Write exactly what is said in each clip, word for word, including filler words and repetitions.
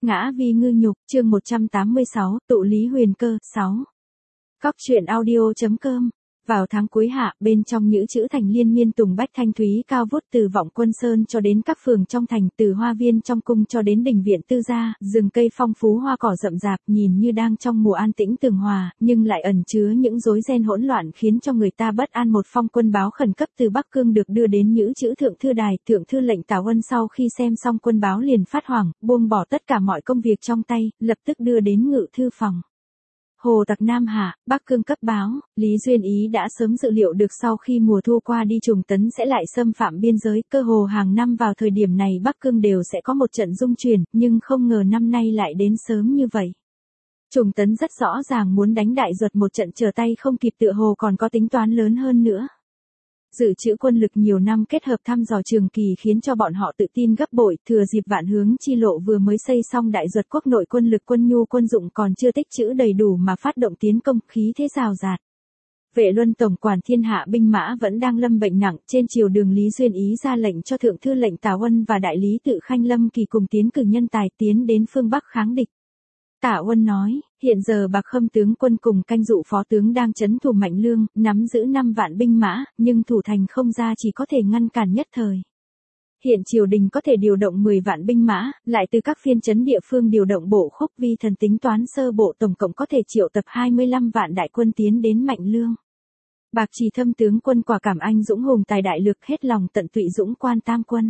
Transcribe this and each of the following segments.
Ngã vì ngư nhục, chương một trăm tám mươi sáu, tụ lý huyền cơ, sáu. Cóc truyện audio.com. Vào tháng cuối hạ, bên trong nhữ chữ thành liên miên tùng bách thanh thúy cao vút từ vọng quân sơn cho đến các phường trong thành, từ hoa viên trong cung cho đến đình viện tư gia, rừng cây phong phú hoa cỏ rậm rạp nhìn như đang trong mùa an tĩnh tường hòa, nhưng lại ẩn chứa những rối ren hỗn loạn khiến cho người ta bất an. Một phong quân báo khẩn cấp từ Bắc Cương được đưa đến nhữ chữ thượng thư đài, thượng thư lệnh Tào Ân sau khi xem xong quân báo liền phát hoảng, buông bỏ tất cả mọi công việc trong tay, lập tức đưa đến ngự thư phòng. Hồ tặc Nam Hạ, Bắc Cương cấp báo, Lý Duyên Ý đã sớm dự liệu được sau khi mùa thu qua đi Trùng Tấn sẽ lại xâm phạm biên giới, cơ hồ hàng năm vào thời điểm này Bắc Cương đều sẽ có một trận dung chuyển, nhưng không ngờ năm nay lại đến sớm như vậy. Trùng Tấn rất rõ ràng muốn đánh Đại Duật một trận trở tay không kịp, tựa hồ còn có tính toán lớn hơn nữa. Dự trữ quân lực nhiều năm kết hợp thăm dò trường kỳ khiến cho bọn họ tự tin gấp bội, thừa dịp Vạn Hướng chi lộ vừa mới xây xong Đại Duật quốc nội quân lực quân nhu quân dụng còn chưa tích trữ đầy đủ mà phát động tiến công, khí thế rào rạt. Vệ Luân tổng quản thiên hạ binh mã vẫn đang lâm bệnh nặng, trên triều đường Lý Duyên Ý ra lệnh cho thượng thư lệnh Tào Ân và đại lý tự Khanh Lâm Kỳ cùng tiến cử nhân tài tiến đến phương Bắc kháng địch. Tào Ân nói, hiện giờ Bạc Khâm tướng quân cùng canh dụ phó tướng đang trấn thủ Mạnh Lương, nắm giữ năm vạn binh mã, nhưng thủ thành không ra chỉ có thể ngăn cản nhất thời. Hiện triều đình có thể điều động mười vạn binh mã, lại từ các phiên trấn địa phương điều động bổ khúc, vi thần tính toán sơ bộ tổng cộng có thể triệu tập hai mươi lăm vạn đại quân tiến đến Mạnh Lương. Bạc Trì Thâm tướng quân quả cảm anh dũng hùng tài đại lực, hết lòng tận tụy dũng quan tam quân.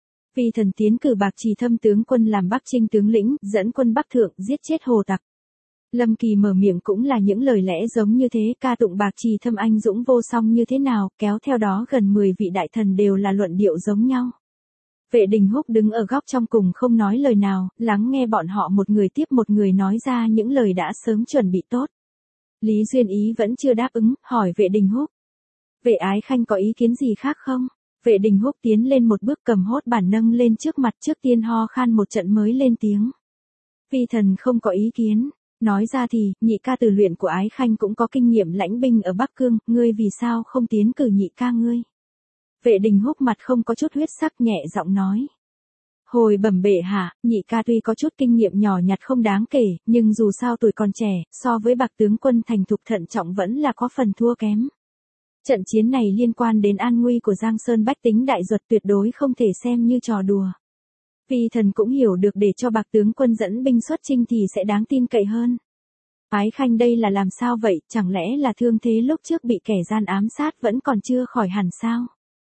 Vi thần tiến cử Bạc Trì Thâm tướng quân làm Bắc Trinh tướng lĩnh, dẫn quân Bắc thượng giết chết hồ tặc. Lâm Kỳ mở miệng cũng là những lời lẽ giống như thế, ca tụng Bạc Trì Thâm anh dũng vô song như thế nào, kéo theo đó gần mười vị đại thần đều là luận điệu giống nhau. Vệ Đình Húc đứng ở góc trong cùng không nói lời nào, lắng nghe bọn họ một người tiếp một người nói ra những lời đã sớm chuẩn bị tốt. Lý Duyên Ý vẫn chưa đáp ứng, hỏi Vệ Đình Húc. Vệ Ái Khanh có ý kiến gì khác không? Vệ Đình Húc tiến lên một bước cầm hốt bản nâng lên trước mặt, trước tiên ho khan một trận mới lên tiếng. Vi thần không có ý kiến. Nói ra thì, nhị ca từ luyện của Ái Khanh cũng có kinh nghiệm lãnh binh ở Bắc Cương, ngươi vì sao không tiến cử nhị ca ngươi? Vệ Đình Húc mặt không có chút huyết sắc, nhẹ giọng nói. Hồi bẩm bệ hạ, nhị ca tuy có chút kinh nghiệm nhỏ nhặt không đáng kể, nhưng dù sao tuổi còn trẻ, so với Bạc tướng quân thành thục thận trọng vẫn là có phần thua kém. Trận chiến này liên quan đến an nguy của Giang Sơn bách tính Đại Duật, tuyệt đối không thể xem như trò đùa. Vi thần cũng hiểu được để cho Bạc tướng quân dẫn binh xuất chinh thì sẽ đáng tin cậy hơn. Ái Khanh đây là làm sao vậy, chẳng lẽ là thương thế lúc trước bị kẻ gian ám sát vẫn còn chưa khỏi hẳn sao?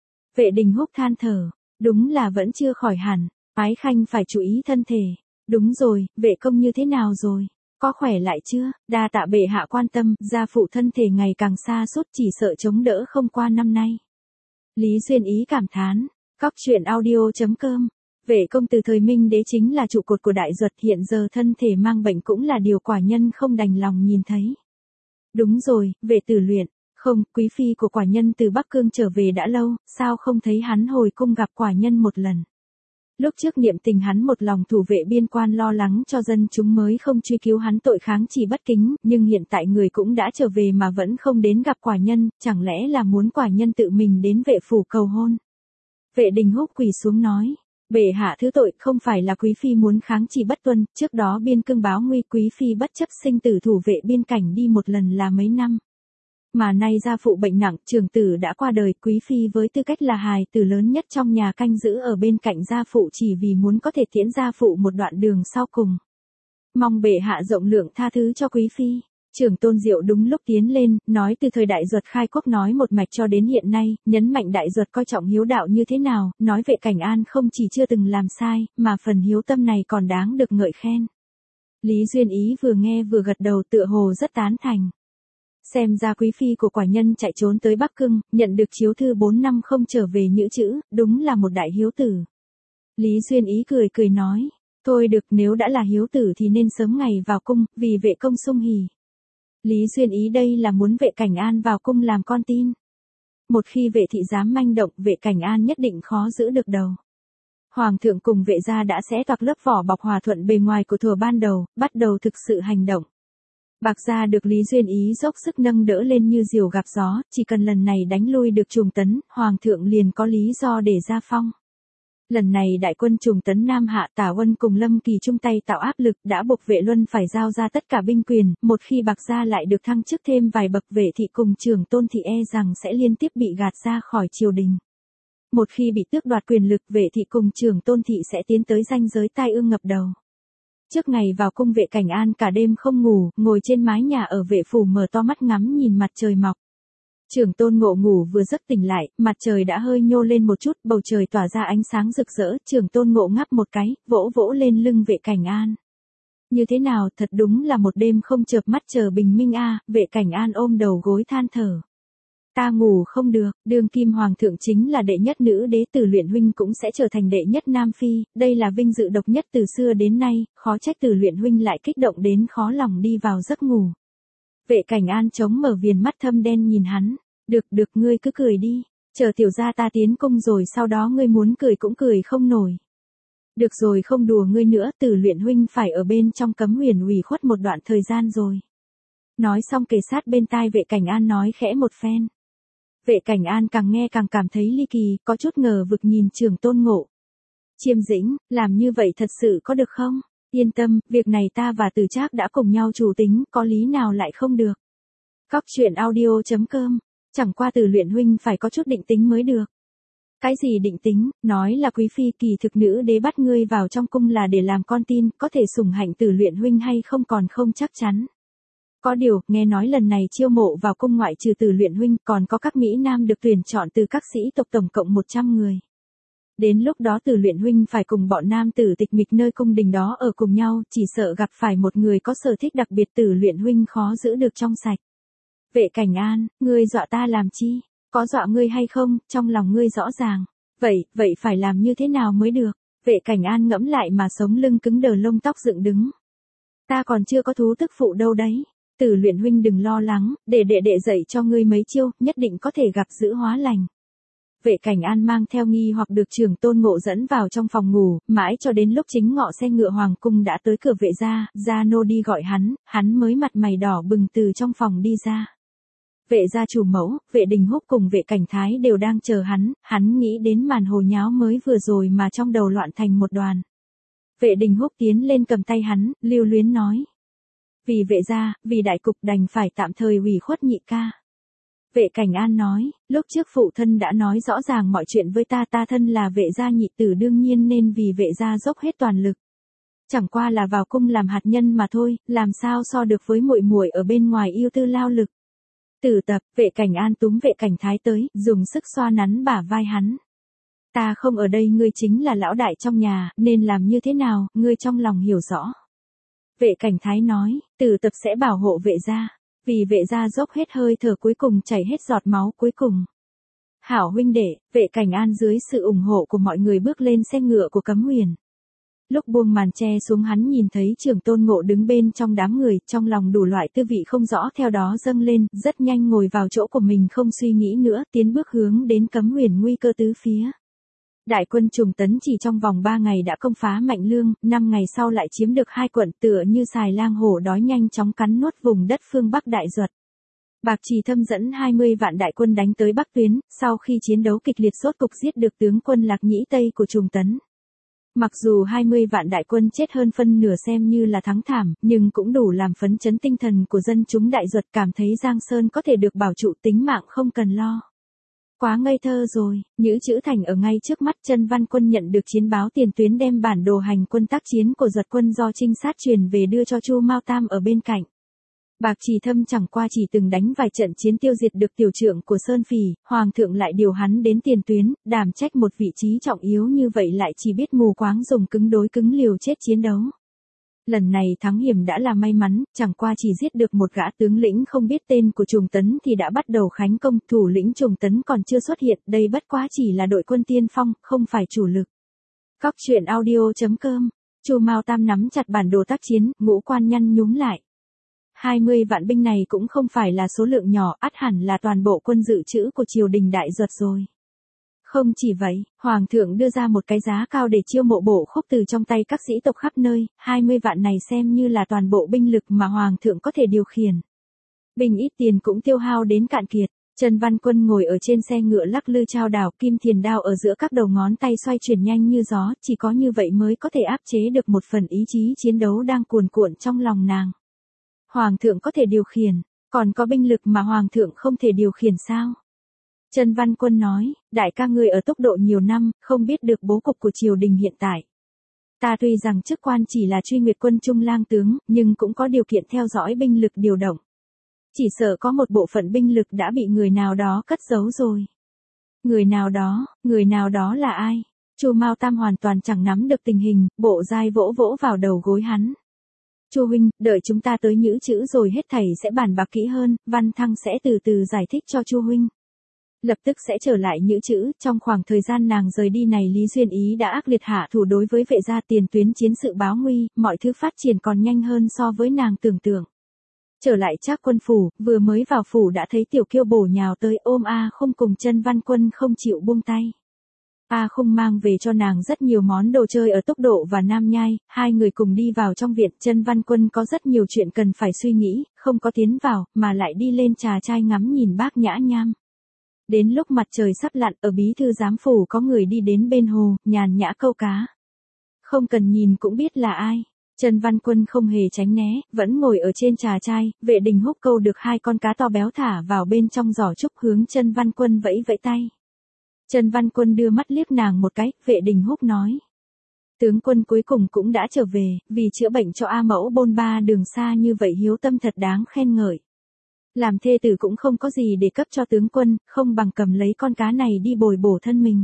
Vệ Đình Húc than thở, đúng là vẫn chưa khỏi hẳn, Ái Khanh phải chú ý thân thể. Đúng rồi, vệ công như thế nào rồi? Có khỏe lại chưa? Đa tạ bệ hạ quan tâm, gia phụ thân thể ngày càng xa sút, chỉ sợ chống đỡ không qua năm nay. Lý Duyên Ý cảm thán, cóc truyện audio.com. Vệ công từ thời Minh Đế chính là trụ cột của Đại Duật, hiện giờ thân thể mang bệnh cũng là điều quả nhân không đành lòng nhìn thấy. Đúng rồi, vệ tử luyện, không, quý phi của quả nhân từ Bắc Cương trở về đã lâu, sao không thấy hắn hồi cung gặp quả nhân một lần. Lúc trước niệm tình hắn một lòng thủ vệ biên quan lo lắng cho dân chúng mới không truy cứu hắn tội kháng chỉ bất kính, nhưng hiện tại người cũng đã trở về mà vẫn không đến gặp quả nhân, chẳng lẽ là muốn quả nhân tự mình đến vệ phủ cầu hôn. Vệ Đình Húc quỳ xuống nói. Bệ hạ thứ tội, không phải là quý phi muốn kháng chỉ bất tuân, trước đó biên cương báo nguy quý phi bất chấp sinh tử thủ vệ biên cảnh đi một lần là mấy năm. Mà nay gia phụ bệnh nặng, trưởng tử đã qua đời, quý phi với tư cách là hài tử lớn nhất trong nhà canh giữ ở bên cạnh gia phụ chỉ vì muốn có thể tiễn gia phụ một đoạn đường sau cùng. Mong bệ hạ rộng lượng tha thứ cho quý phi. Trưởng Tôn Diệu đúng lúc tiến lên, nói từ thời Đại Duật khai quốc nói một mạch cho đến hiện nay, nhấn mạnh Đại Duật coi trọng hiếu đạo như thế nào, nói Vệ Cảnh An không chỉ chưa từng làm sai, mà phần hiếu tâm này còn đáng được ngợi khen. Lý Duyên Ý vừa nghe vừa gật đầu, tựa hồ rất tán thành. Xem ra quý phi của quả nhân chạy trốn tới Bắc Cương, nhận được chiếu thư bốn năm không trở về nhữ chữ, đúng là một đại hiếu tử. Lý Duyên Ý cười cười nói, thôi được, nếu đã là hiếu tử thì nên sớm ngày vào cung, vì vệ công sung hỉ. Lý Duyên Ý đây là muốn Vệ Cảnh An vào cung làm con tin. Một khi vệ thị dám manh động, Vệ Cảnh An nhất định khó giữ được đầu. Hoàng thượng cùng vệ gia đã xé toạc lớp vỏ bọc hòa thuận bề ngoài của thuở ban đầu, bắt đầu thực sự hành động. Bạc gia được Lý Duyên Ý dốc sức nâng đỡ lên như diều gặp gió, chỉ cần lần này đánh lui được Trùng Tấn, Hoàng thượng liền có lý do để ra phong. Lần này đại quân trùng tấn Nam Hạ, Tả Uân cùng Lâm Kỳ chung tay tạo áp lực đã buộc Vệ Luân phải giao ra tất cả binh quyền, một khi Bạc Gia lại được thăng chức thêm vài bậc Vệ thị cùng Trường Tôn thị e rằng sẽ liên tiếp bị gạt ra khỏi triều đình. Một khi bị tước đoạt quyền lực, Vệ thị cùng Trường Tôn thị sẽ tiến tới ranh giới tai ương ngập đầu. Trước ngày vào cung, Vệ Cảnh An cả đêm không ngủ, ngồi trên mái nhà ở Vệ phủ mở to mắt ngắm nhìn mặt trời mọc. Trường Tôn Ngộ ngủ vừa giấc tỉnh lại, mặt trời đã hơi nhô lên một chút, bầu trời tỏa ra ánh sáng rực rỡ, Trường Tôn Ngộ ngáp một cái, vỗ vỗ lên lưng Vệ Cảnh An. Như thế nào, thật đúng là một đêm không chợp mắt chờ bình minh a. À, Vệ Cảnh An ôm đầu gối than thở. Ta ngủ không được, đương kim hoàng thượng chính là đệ nhất nữ đế, Tử Luyện huynh cũng sẽ trở thành đệ nhất nam phi, đây là vinh dự độc nhất từ xưa đến nay, khó trách Tử Luyện huynh lại kích động đến khó lòng đi vào giấc ngủ. Vệ Cảnh An chống mở viền mắt thâm đen nhìn hắn, được được ngươi cứ cười đi, chờ tiểu gia ta tiến cung rồi sau đó ngươi muốn cười cũng cười không nổi. Được rồi, không đùa ngươi nữa, Tử Luyện huynh phải ở bên trong cấm huyền ủy khuất một đoạn thời gian rồi. Nói xong kề sát bên tai Vệ Cảnh An nói khẽ một phen. Vệ Cảnh An càng nghe càng cảm thấy ly kỳ, có chút ngờ vực nhìn Trường Tôn Ngộ. Chiêm Dĩnh, làm như vậy thật sự có được không? Yên tâm, việc này ta và Từ Trác đã cùng nhau chủ tính, có lý nào lại không được. Cóc truyện audio chấm com, chẳng qua Tử Luyện huynh phải có chút định tính mới được. Cái gì định tính, nói là quý phi, kỳ thực nữ đế bắt ngươi vào trong cung là để làm con tin, có thể sủng hạnh Tử Luyện huynh hay không còn không chắc chắn. Có điều, nghe nói lần này chiêu mộ vào cung ngoại trừ Tử Luyện huynh còn có các mỹ nam được tuyển chọn từ các sĩ tộc tổng cộng một trăm người. Đến lúc đó Tử Luyện huynh phải cùng bọn nam tử tịch mịch nơi cung đình đó ở cùng nhau, chỉ sợ gặp phải một người có sở thích đặc biệt, Tử Luyện huynh khó giữ được trong sạch. Vệ Cảnh An, ngươi dọa ta làm chi? Có dọa ngươi hay không, trong lòng ngươi rõ ràng. Vậy, vậy phải làm như thế nào mới được? Vệ Cảnh An ngẫm lại mà sống lưng cứng đờ, lông tóc dựng đứng. Ta còn chưa có thú tức phụ đâu đấy. Tử Luyện huynh đừng lo lắng, để đệ đệ dạy cho ngươi mấy chiêu, nhất định có thể gặp giữ hóa lành. Vệ Cảnh An mang theo nghi hoặc được Trường Tôn Ngộ dẫn vào trong phòng ngủ, mãi cho đến lúc chính ngọ xe ngựa hoàng cung đã tới cửa Vệ gia, gia nô đi gọi hắn, hắn mới mặt mày đỏ bừng từ trong phòng đi ra. Vệ gia chủ mẫu, Vệ Đình Húc cùng Vệ Cảnh Thái đều đang chờ hắn, hắn nghĩ đến màn hồ nháo mới vừa rồi mà trong đầu loạn thành một đoàn. Vệ Đình Húc tiến lên cầm tay hắn, lưu luyến nói. Vì Vệ gia, vì đại cục đành phải tạm thời ủy khuất nhị ca. Vệ Cảnh An nói, lúc trước phụ thân đã nói rõ ràng mọi chuyện với ta, ta thân là Vệ gia nhị tử đương nhiên nên vì Vệ gia dốc hết toàn lực. Chẳng qua là vào cung làm hạt nhân mà thôi, làm sao so được với muội muội ở bên ngoài yêu tư lao lực. Tử Tập, Vệ Cảnh An túm Vệ Cảnh Thái tới, dùng sức xoa nắn bả vai hắn. Ta không ở đây, ngươi chính là lão đại trong nhà, nên làm như thế nào, ngươi trong lòng hiểu rõ. Vệ Cảnh Thái nói, Tử Tập sẽ bảo hộ Vệ gia, vì Vệ gia dốc hết hơi thở cuối cùng, chảy hết giọt máu cuối cùng. Hảo huynh đệ, Vệ Cảnh An dưới sự ủng hộ của mọi người bước lên xe ngựa của Cấm Huyền. Lúc buông màn che xuống, hắn nhìn thấy Trường Tôn Ngộ đứng bên trong đám người, trong lòng đủ loại tư vị không rõ theo đó dâng lên, rất nhanh ngồi vào chỗ của mình không suy nghĩ nữa, tiến bước hướng đến Cấm Huyền nguy cơ tứ phía. Đại quân trùng tấn chỉ trong vòng ba ngày đã công phá Mạnh Lương, năm ngày sau lại chiếm được hai quận, tựa như xài lang hổ đói nhanh chóng cắn nuốt vùng đất phương Bắc Đại Duật. Bạc Trì Thâm dẫn hai mươi vạn đại quân đánh tới Bắc Tuyến, sau khi chiến đấu kịch liệt sốt cục giết được tướng quân Lạc Nhĩ Tây của trùng tấn. Mặc dù hai mươi vạn đại quân chết hơn phân nửa xem như là thắng thảm, nhưng cũng đủ làm phấn chấn tinh thần của dân chúng Đại Duật, cảm thấy Giang Sơn có thể được bảo trụ, tính mạng không cần lo. Quá ngây thơ rồi, Nhữ Trữ Thành ở ngay trước mắt. Chân Văn Quân nhận được chiến báo tiền tuyến, đem bản đồ hành quân tác chiến của Duật quân do trinh sát truyền về đưa cho Chu Mao Tam ở bên cạnh. Bạc Trì Thâm chẳng qua chỉ từng đánh vài trận chiến tiêu diệt được tiểu trưởng của Sơn Phỉ, hoàng thượng lại điều hắn đến tiền tuyến, đảm trách một vị trí trọng yếu như vậy lại chỉ biết mù quáng dùng cứng đối cứng liều chết chiến đấu. Lần này thắng hiểm đã là may mắn, chẳng qua chỉ giết được một gã tướng lĩnh không biết tên của trùng tấn thì đã bắt đầu khánh công, thủ lĩnh trùng tấn còn chưa xuất hiện, đây bất quá chỉ là đội quân tiên phong, không phải chủ lực. Cóc truyện audio chấm com, Chu Mao Tam nắm chặt bản đồ tác chiến, ngũ quan nhăn nhúm lại. hai mươi vạn binh này cũng không phải là số lượng nhỏ, ắt hẳn là toàn bộ quân dự trữ của triều đình Đại Duật rồi. Không chỉ vậy, Hoàng thượng đưa ra một cái giá cao để chiêu mộ bổ khúc từ trong tay các sĩ tộc khắp nơi, hai mươi vạn này xem như là toàn bộ binh lực mà Hoàng thượng có thể điều khiển. Binh ít tiền cũng tiêu hao đến cạn kiệt, Trần Văn Quân ngồi ở trên xe ngựa lắc lư chao đảo, kim thiền đao ở giữa các đầu ngón tay xoay chuyển nhanh như gió, chỉ có như vậy mới có thể áp chế được một phần ý chí chiến đấu đang cuồn cuộn trong lòng nàng. Hoàng thượng có thể điều khiển, còn có binh lực mà Hoàng thượng không thể điều khiển sao? Trần Văn Quân nói, đại ca ngươi ở tốc độ nhiều năm, không biết được bố cục của triều đình hiện tại. Ta tuy rằng chức quan chỉ là Truy Nguyệt quân trung lang tướng, nhưng cũng có điều kiện theo dõi binh lực điều động. Chỉ sợ có một bộ phận binh lực đã bị người nào đó cất giấu rồi. Người nào đó, người nào đó là ai? Chu Mao Tam hoàn toàn chẳng nắm được tình hình, bộ dai vỗ vỗ vào đầu gối hắn. Chu huynh, đợi chúng ta tới nhữ chữ rồi hết thảy sẽ bàn bạc kỹ hơn, Văn Thăng sẽ từ từ giải thích cho Chu huynh. Lập tức sẽ trở lại nhữ chữ, trong khoảng thời gian nàng rời đi này Lý Duyên Ý đã ác liệt hạ thủ đối với vệ gia, tiền tuyến chiến sự báo nguy, mọi thứ phát triển còn nhanh hơn so với nàng tưởng tượng. Trở lại Trác Quân phủ, vừa mới vào phủ đã thấy Tiểu Kiêu bổ nhào tới ôm A Khung cùng Trần Văn Quân không chịu buông tay. A Khung mang về cho nàng rất nhiều món đồ chơi ở Tốc Độ và Nam Nhai, hai người cùng đi vào trong viện. Trần Văn Quân có rất nhiều chuyện cần phải suy nghĩ, không có tiến vào, mà lại đi lên trà trai ngắm nhìn Bác Nhã Nham. Đến lúc mặt trời sắp lặn, ở bí thư giám phủ có người đi đến bên hồ, nhàn nhã câu cá. Không cần nhìn cũng biết là ai. Trần Văn Quân không hề tránh né, vẫn ngồi ở trên trà trai, Vệ Đình Húc câu được hai con cá to béo thả vào bên trong giỏ trúc hướng Trần Văn Quân vẫy vẫy tay. Trần Văn Quân đưa mắt liếc nàng một cái, Vệ Đình Húc nói. Tướng quân cuối cùng cũng đã trở về, vì chữa bệnh cho A Mẫu bôn ba đường xa như vậy hiếu tâm thật đáng khen ngợi. Làm thê tử cũng không có gì để cấp cho tướng quân, không bằng cầm lấy con cá này đi bồi bổ thân mình.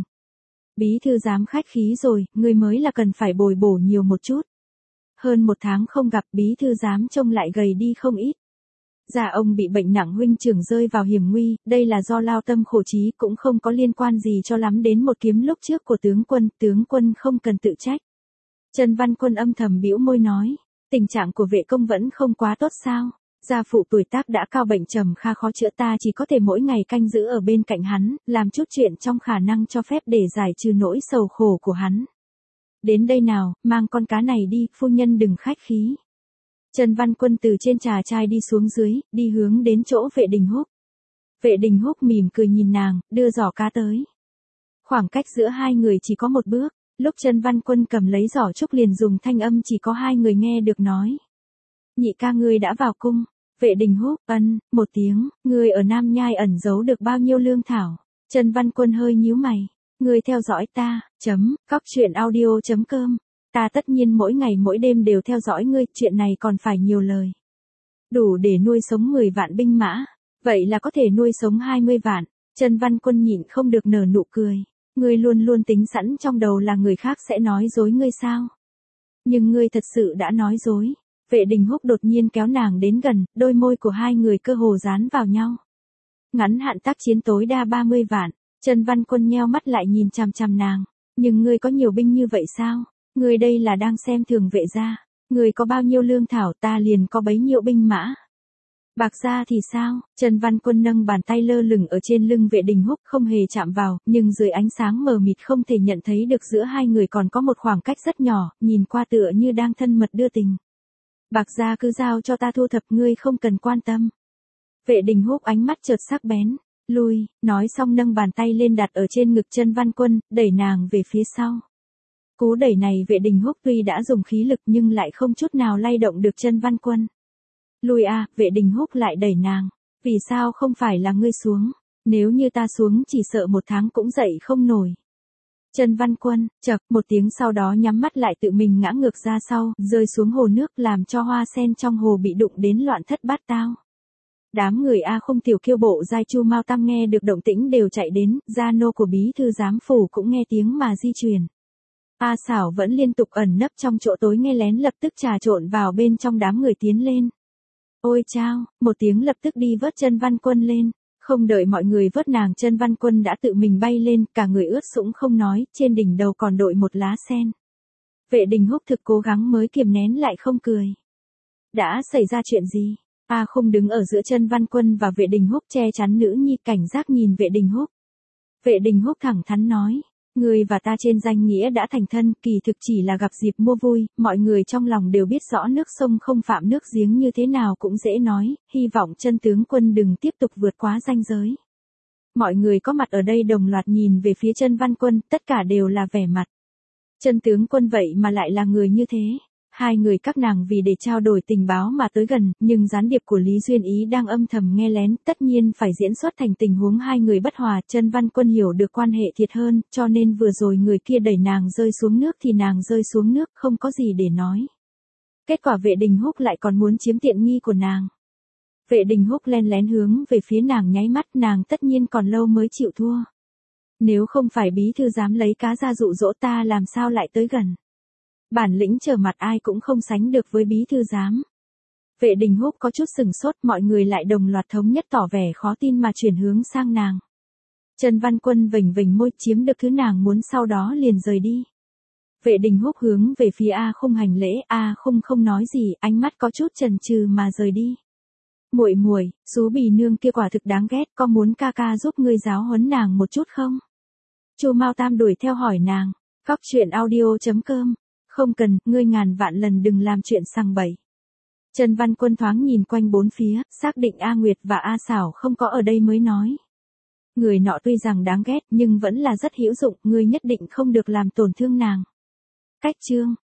Bí thư giám khách khí rồi, người mới là cần phải bồi bổ nhiều một chút. Hơn một tháng không gặp, bí thư giám trông lại gầy đi không ít. Dạ ông bị bệnh nặng, huynh trưởng rơi vào hiểm nguy, đây là do lao tâm khổ trí, cũng không có liên quan gì cho lắm đến một kiếm lúc trước của tướng quân, tướng quân không cần tự trách. Trần Văn Quân âm thầm bĩu môi nói, tình trạng của vệ công vẫn không quá tốt sao? Gia phụ tuổi tác đã cao, bệnh trầm kha khó chữa, ta chỉ có thể mỗi ngày canh giữ ở bên cạnh hắn, làm chút chuyện trong khả năng cho phép để giải trừ nỗi sầu khổ của hắn. Đến đây nào, mang con cá này đi, phu nhân đừng khách khí. Trần Văn Quân từ trên trà trai đi xuống dưới, đi hướng đến chỗ Vệ Đình Húc. Vệ Đình Húc mỉm cười nhìn nàng, đưa giỏ cá tới. Khoảng cách giữa hai người chỉ có một bước, lúc Trần Văn Quân cầm lấy giỏ trúc liền dùng thanh âm chỉ có hai người nghe được nói. Nhị ca ngươi đã vào cung. Vệ Đình Húc, ân, một tiếng, ngươi ở Nam Nhai ẩn giấu được bao nhiêu lương thảo? Trần Văn Quân hơi nhíu mày. Ngươi theo dõi ta, chấm, cóc truyện audio chấm com. Ta tất nhiên mỗi ngày mỗi đêm đều theo dõi ngươi, chuyện này còn phải nhiều lời. Đủ để nuôi sống mười vạn binh mã, vậy là có thể nuôi sống hai mươi vạn. Trần Văn Quân nhịn không được nở nụ cười. Ngươi luôn luôn tính sẵn trong đầu là người khác sẽ nói dối ngươi sao? Nhưng ngươi thật sự đã nói dối. Vệ Đình Húc đột nhiên kéo nàng đến gần, đôi môi của hai người cơ hồ dán vào nhau. Ngắn hạn tác chiến tối đa ba mươi vạn. Trần Văn Quân nheo mắt lại nhìn chằm chằm nàng. Nhưng ngươi có nhiều binh như vậy sao? Ngươi đây là đang xem thường Vệ gia. Ngươi có bao nhiêu lương thảo, ta liền có bấy nhiêu binh mã. Bạc gia thì sao? Trần Văn Quân nâng bàn tay lơ lửng ở trên lưng Vệ Đình Húc, không hề chạm vào, nhưng dưới ánh sáng mờ mịt không thể nhận thấy được giữa hai người còn có một khoảng cách rất nhỏ, nhìn qua tựa như đang thân mật đưa tình. Bạc gia cứ giao cho ta thu thập, ngươi không cần quan tâm. Vệ Đình Húc ánh mắt chợt sắc bén. Lui, nói xong nâng bàn tay lên đặt ở trên ngực Trần Văn Quân, đẩy nàng về phía sau. Cú đẩy này Vệ Đình Húc tuy đã dùng khí lực nhưng lại không chút nào lay động được Trần Văn Quân. Lui à, Vệ Đình Húc lại đẩy nàng. Vì sao không phải là ngươi xuống? Nếu như ta xuống chỉ sợ một tháng cũng dậy không nổi. Trần Văn Quân, chậc, một tiếng sau đó nhắm mắt lại tự mình ngã ngược ra sau, rơi xuống hồ nước làm cho hoa sen trong hồ bị đụng đến loạn thất bát tao. Đám người A Khung, Tiểu Kiêu, bộ giai, Chu Mao Tam nghe được động tĩnh đều chạy đến, gia nô của bí thư giám phủ cũng nghe tiếng mà di chuyển. A Xảo vẫn liên tục ẩn nấp trong chỗ tối nghe lén, lập tức trà trộn vào bên trong đám người tiến lên. Ôi chao, một tiếng lập tức đi vớt Trần Văn Quân lên. Không đợi mọi người vớt nàng, Trần Văn Quân đã tự mình bay lên, cả người ướt sũng không nói, trên đỉnh đầu còn đội một lá sen. Vệ Đình Húc thực cố gắng mới kiềm nén lại không cười. Đã xảy ra chuyện gì? A Khung đứng ở giữa Trần Văn Quân và Vệ Đình Húc che chắn nữ nhi, cảnh giác nhìn Vệ Đình Húc. Vệ Đình Húc thẳng thắn nói, ngươi và ta trên danh nghĩa đã thành thân, kỳ thực chỉ là gặp dịp mua vui, mọi người trong lòng đều biết rõ nước sông không phạm nước giếng, như thế nào cũng dễ nói, hy vọng Trần tướng quân đừng tiếp tục vượt quá ranh giới. Mọi người có mặt ở đây đồng loạt nhìn về phía Chân Văn Quân, tất cả đều là vẻ mặt. Chân tướng quân vậy mà lại là người như thế. Hai người các nàng vì để trao đổi tình báo mà tới gần, nhưng gián điệp của Lý Duyên Ý đang âm thầm nghe lén, tất nhiên phải diễn xuất thành tình huống hai người bất hòa. Chân Văn Quân hiểu được quan hệ thiệt hơn, cho nên vừa rồi người kia đẩy nàng rơi xuống nước thì nàng rơi xuống nước, không có gì để nói. Kết quả Vệ Đình Húc lại còn muốn chiếm tiện nghi của nàng. Vệ Đình Húc len lén hướng về phía nàng nháy mắt, nàng tất nhiên còn lâu mới chịu thua. Nếu không phải bí thư dám lấy cá ra dụ dỗ ta làm sao lại tới gần. Bản lĩnh trở mặt ai cũng không sánh được với bí thư giám. Vệ Đình Húc có chút sừng sốt, mọi người lại đồng loạt thống nhất tỏ vẻ khó tin mà chuyển hướng sang nàng. Chân Văn Quân vểnh vểnh môi, chiếm được thứ nàng muốn sau đó liền rời đi. Vệ Đình Húc hướng về phía A Khung hành lễ, A Khung không nói gì, ánh mắt có chút chần chừ mà rời đi. Muội muội, sú bì nương kia quả thực đáng ghét, có muốn ca ca giúp ngươi giáo huấn nàng một chút không? Chu Mao Tam đuổi theo hỏi nàng. Cóc truyện audio chấm com. Không cần, ngươi ngàn vạn lần đừng làm chuyện sằng bậy. Chân Văn Quân thoáng nhìn quanh bốn phía, xác định A Nguyệt và A Xảo không có ở đây mới nói. Người nọ tuy rằng đáng ghét nhưng vẫn là rất hữu dụng, ngươi nhất định không được làm tổn thương nàng. Cách chương